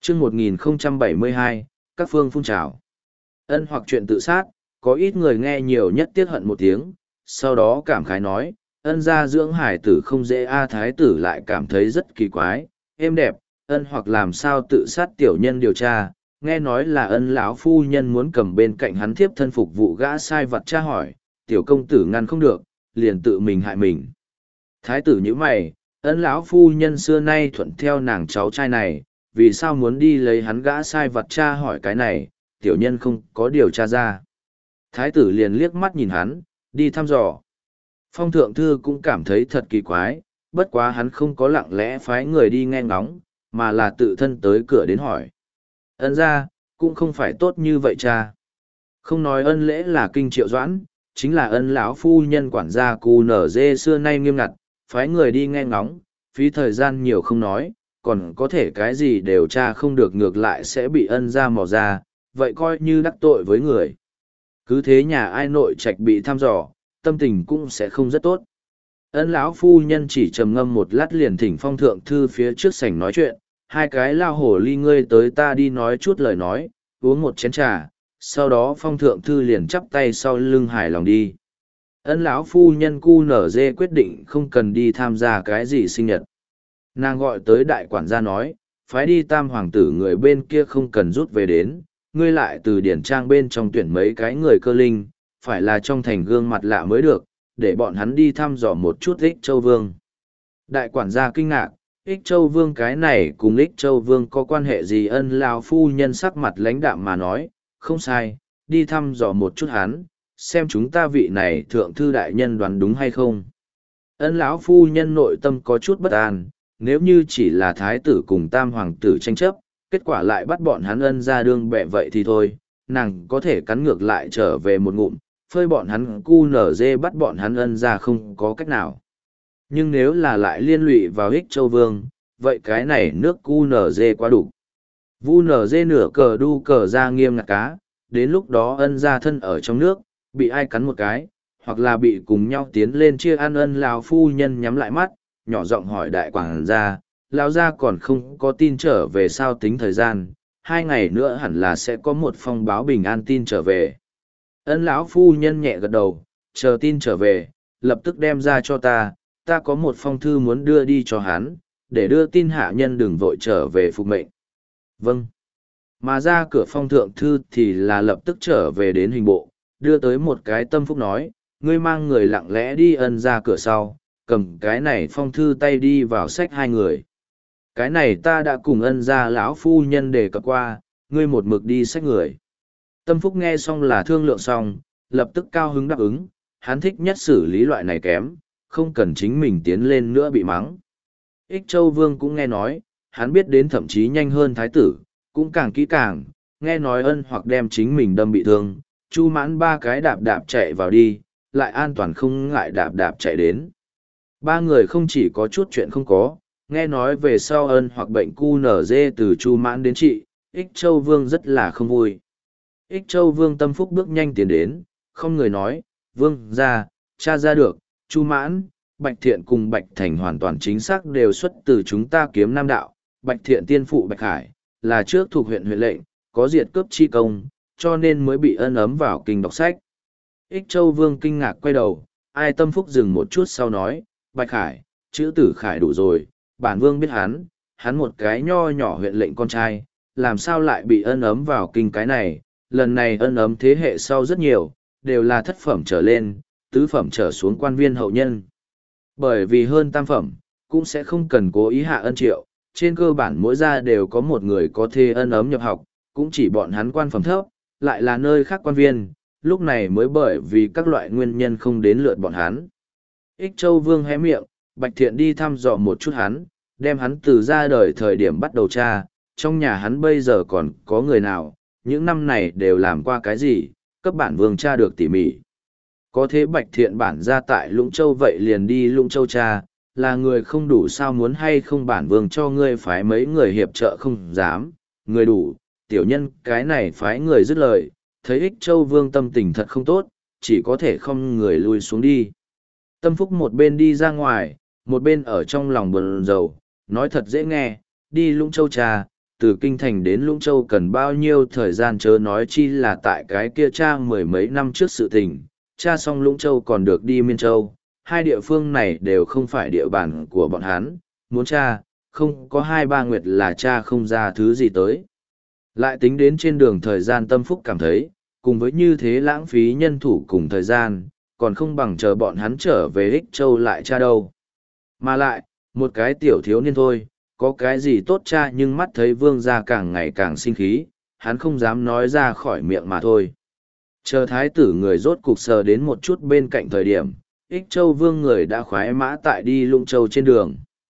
chương 1072, các phương phun trào. Ân hoặc chuyện tự sát, có ít người nghe nhiều nhất tiếc hận một tiếng, sau đó cảm khái nói, ân gia dưỡng hải tử không dễ a. Thái tử lại cảm thấy rất kỳ quái, êm đẹp, ân hoặc làm sao tự sát. Tiểu nhân điều tra, nghe nói là ân lão phu nhân muốn cầm bên cạnh hắn thiếp thân phục vụ gã sai vặt. Tra hỏi, tiểu công tử ngăn không được, liền tự mình hại mình. Thái tử nhíu mày, ân lão phu nhân xưa nay thuận theo nàng cháu trai này, vì sao muốn đi lấy hắn gã sai vặt? Tra hỏi cái này, tiểu nhân không có điều tra ra. Thái tử liền liếc mắt nhìn hắn, đi thăm dò. Phong thượng thư cũng cảm thấy thật kỳ quái, bất quá hắn không có lặng lẽ phái người đi nghe ngóng, mà là tự thân tới cửa đến hỏi. Ân ra, cũng không phải tốt như vậy cha. Không nói ân lễ là kinh triệu doãn, chính là ân lão phu nhân quản gia cù nở dê xưa nay nghiêm ngặt, phái người đi nghe ngóng, phí thời gian nhiều không nói, còn có thể cái gì đều tra không được, ngược lại sẽ bị ân ra mò ra, vậy coi như đắc tội với người. Cứ thế nhà ai nội trạch bị thăm dò, tâm tình cũng sẽ không rất tốt. Ân lão phu nhân chỉ trầm ngâm một lát liền thỉnh phong thượng thư phía trước sảnh nói chuyện, hai cái lao hổ ly ngươi tới ta đi nói chút lời nói, uống một chén trà, sau đó phong thượng thư liền chắp tay sau lưng hài lòng đi. Ân lão phu nhân cu nở dê quyết định không cần đi tham gia cái gì sinh nhật. Nàng gọi tới đại quản gia nói, phái đi tam hoàng tử người bên kia không cần rút về đến, ngươi lại từ điển trang bên trong tuyển mấy cái người cơ linh, phải là trong thành gương mặt lạ mới được, để bọn hắn đi thăm dò một chút Ích Châu Vương. Đại quản gia kinh ngạc, Ích Châu Vương cái này cùng Ích Châu Vương có quan hệ gì? Ân lão phu nhân sắc mặt lãnh đạm mà nói, không sai, đi thăm dò một chút hắn, xem chúng ta vị này thượng thư đại nhân đoán đúng hay không. Ân lão phu nhân nội tâm có chút bất an, nếu như chỉ là thái tử cùng tam hoàng tử tranh chấp, kết quả lại bắt bọn hắn ân ra đương bẹ vậy thì thôi, nàng có thể cắn ngược lại trở về một ngụm, phơi bọn hắn cu nở dê bắt bọn hắn ân ra không có cách nào. Nhưng nếu là lại liên lụy vào Ích Châu Vương, vậy cái này nước cu nở dê quá đủ. Vu nở dê nửa cờ đu cờ ra nghiêm ngặt cá, đến lúc đó ân ra thân ở trong nước, bị ai cắn một cái, hoặc là bị cùng nhau tiến lên chia ăn. Ân lão phu nhân nhắm lại mắt, nhỏ giọng hỏi đại quản gia, lão gia còn không có tin trở về sao? Tính thời gian, 2 ngày nữa hẳn là sẽ có một phong báo bình an tin trở về. Ân lão phu nhân nhẹ gật đầu, chờ tin trở về, lập tức đem ra cho ta có một phong thư muốn đưa đi cho hắn, để đưa tin hạ nhân đừng vội trở về phục mệnh. Vâng. Mà ra cửa phong thượng thư thì là lập tức trở về đến hình bộ, đưa tới một cái tâm phúc nói, ngươi mang người lặng lẽ đi ân ra cửa sau, cầm cái này phong thư tay đi vào xách 2 người. Cái này ta đã cùng ân ra lão phu nhân đề cập qua, ngươi một mực đi xách người. Tâm phúc nghe xong là thương lượng xong, lập tức cao hứng đáp ứng, hắn thích nhất xử lý loại này kém, không cần chính mình tiến lên nữa bị mắng. Ích Châu Vương cũng nghe nói, hắn biết đến thậm chí nhanh hơn thái tử, cũng càng kỹ càng, nghe nói ân hoặc đem chính mình đâm bị thương, Chu Mãn 3 cái đạp đạp chạy vào đi, lại an toàn không ngại đạp đạp chạy đến. 3 người không chỉ có chút chuyện không có, nghe nói về sau ân hoặc bệnh cu nở dê từ Chu Mãn đến trị, Ích Châu Vương rất là không vui. Ích Châu Vương tâm phúc bước nhanh tiến đến, không người nói, Vương ra, cha ra được, Chu Mãn, Bạch Thiện cùng Bạch Thành hoàn toàn chính xác đều xuất từ chúng ta Kiếm Nam đạo. Bạch Thiện tiên phụ Bạch Hải, là trước thuộc huyện lệnh, có diệt cướp chi công, cho nên mới bị ân ấm vào kinh đọc sách. Ích Châu Vương kinh ngạc quay đầu, ai tâm phúc dừng một chút sau nói, Bạch Hải, chữ tử Khải đủ rồi, bản Vương biết hắn một cái nho nhỏ huyện lệnh con trai, làm sao lại bị ân ấm vào kinh cái này, lần này ân ấm thế hệ sau rất nhiều, đều là thất phẩm trở lên, tứ phẩm trở xuống quan viên hậu nhân. Bởi vì hơn tam phẩm, cũng sẽ không cần cố ý hạ ân triệu, trên cơ bản mỗi gia đều có một người có thể ân ấm nhập học, cũng chỉ bọn hắn quan phẩm thấp, lại là nơi khác quan viên, lúc này mới bởi vì các loại nguyên nhân không đến lượt bọn hắn. Ích Châu Vương hé miệng, Bạch Thiện đi thăm dò một chút hắn, đem hắn từ ra đời thời điểm bắt đầu tra, trong nhà hắn bây giờ còn có người nào, những năm này đều làm qua cái gì, cấp bản Vương tra được tỉ mỉ. Có thế Bạch Thiện bản ra tại Lũng Châu vậy liền đi Lũng Châu tra, là người không đủ sao? Muốn hay không bản Vương cho ngươi phái mấy người hiệp trợ? Không dám, người đủ, tiểu nhân cái này phái người dứt lời, thấy Ích Châu Vương tâm tình thật không tốt, chỉ có thể không người lui xuống đi. Tâm phúc một bên đi ra ngoài, một bên ở trong lòng buồn rầu, nói thật dễ nghe, đi Lũng Châu trà, từ Kinh Thành đến Lũng Châu cần bao nhiêu thời gian chớ nói chi là tại cái kia cha mười mấy năm trước sự tình, cha xong Lũng Châu còn được đi Miên Châu, hai địa phương này đều không phải địa bàn của bọn hắn, muốn cha, không có 2-3 nguyệt là cha không ra thứ gì tới. Lại tính đến trên đường thời gian Tâm Phúc cảm thấy, cùng với như thế lãng phí nhân thủ cùng thời gian, còn không bằng chờ bọn hắn trở về Ích Châu lại cha đâu. Mà lại, một cái tiểu thiếu niên thôi, có cái gì tốt cha nhưng mắt thấy vương gia càng ngày càng sinh khí, hắn không dám nói ra khỏi miệng mà thôi. Chờ thái tử người rốt cục sờ đến một chút bên cạnh thời điểm, Ích Châu vương người đã khoái mã tại đi Lũng Châu trên đường.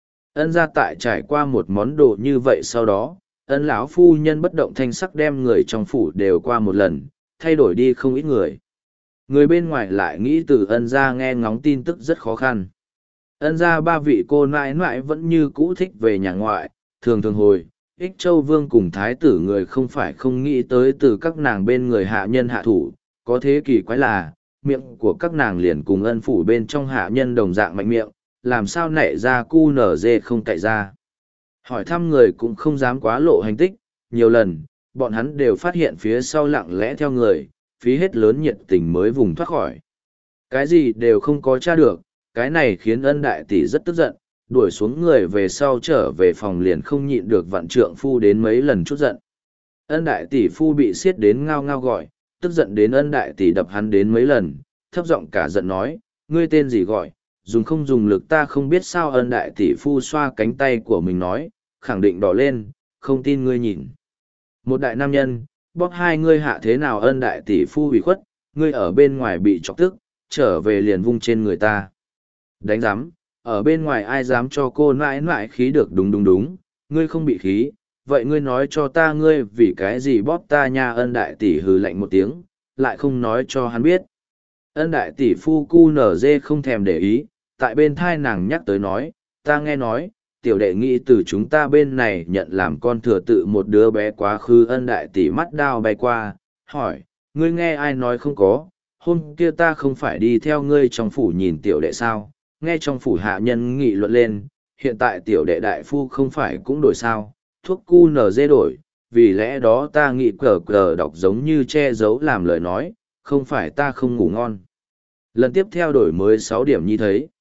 Ân gia tại trải qua một món đồ như vậy sau đó, ân lão phu nhân bất động thanh sắc đem người trong phủ đều qua một lần, thay đổi đi không ít người. Người bên ngoài lại nghĩ từ ân gia nghe ngóng tin tức rất khó khăn. Ân gia 3 vị cô nãi nãi vẫn như cũ thích về nhà ngoại, thường thường hồi, Ích Châu Vương cùng thái tử người không phải không nghĩ tới từ các nàng bên người hạ nhân hạ thủ, có thế kỳ quái là, miệng của các nàng liền cùng ân phủ bên trong hạ nhân đồng dạng mạnh miệng, làm sao nảy ra cu nở dê không cậy ra. Hỏi thăm người cũng không dám quá lộ hành tích, nhiều lần, bọn hắn đều phát hiện phía sau lặng lẽ theo người, phí hết lớn nhiệt tình mới vùng thoát khỏi. Cái gì đều không có tra được, cái này khiến ân đại tỷ rất tức giận, đuổi xuống người về sau trở về phòng liền không nhịn được vạn trượng phu đến mấy lần chút giận. Ân đại tỷ phu bị xiết đến ngao ngao gọi, tức giận đến ân đại tỷ đập hắn đến mấy lần, thấp giọng cả giận nói, ngươi tên gì gọi, dùng không dùng lực ta không biết sao. Ân đại tỷ phu xoa cánh tay của mình nói, khẳng định đỏ lên, không tin ngươi nhìn. Một đại nam nhân, bóp hai ngươi hạ thế nào. Ân đại tỷ phu bị khuất, ngươi ở bên ngoài bị chọc tức, trở về liền vung trên người ta. Đánh giám, ở bên ngoài ai dám cho cô nãi nãi khí được. Đúng đúng đúng, ngươi không bị khí, vậy ngươi nói cho ta ngươi vì cái gì bóp ta nha. Ân đại tỷ hừ lạnh một tiếng, lại không nói cho hắn biết. Ân đại tỷ phu cu nở dê không thèm để ý, tại bên thai nàng nhắc tới nói, ta nghe nói, tiểu đệ nghĩ từ chúng ta bên này nhận làm con thừa tự một đứa bé quá khứ. Ân đại tỷ mắt đao bay qua, hỏi, ngươi nghe ai nói không có, hôm kia ta không phải đi theo ngươi trong phủ nhìn tiểu đệ sao, nghe trong phủ hạ nhân nghị luận lên, hiện tại tiểu đệ đại phu không phải cũng đổi sao, thuốc cu nở dê đổi, vì lẽ đó ta nghĩ cờ cờ đọc giống như che giấu làm lời nói, không phải ta không ngủ ngon. Lần tiếp theo đổi mới 6 điểm như thấy.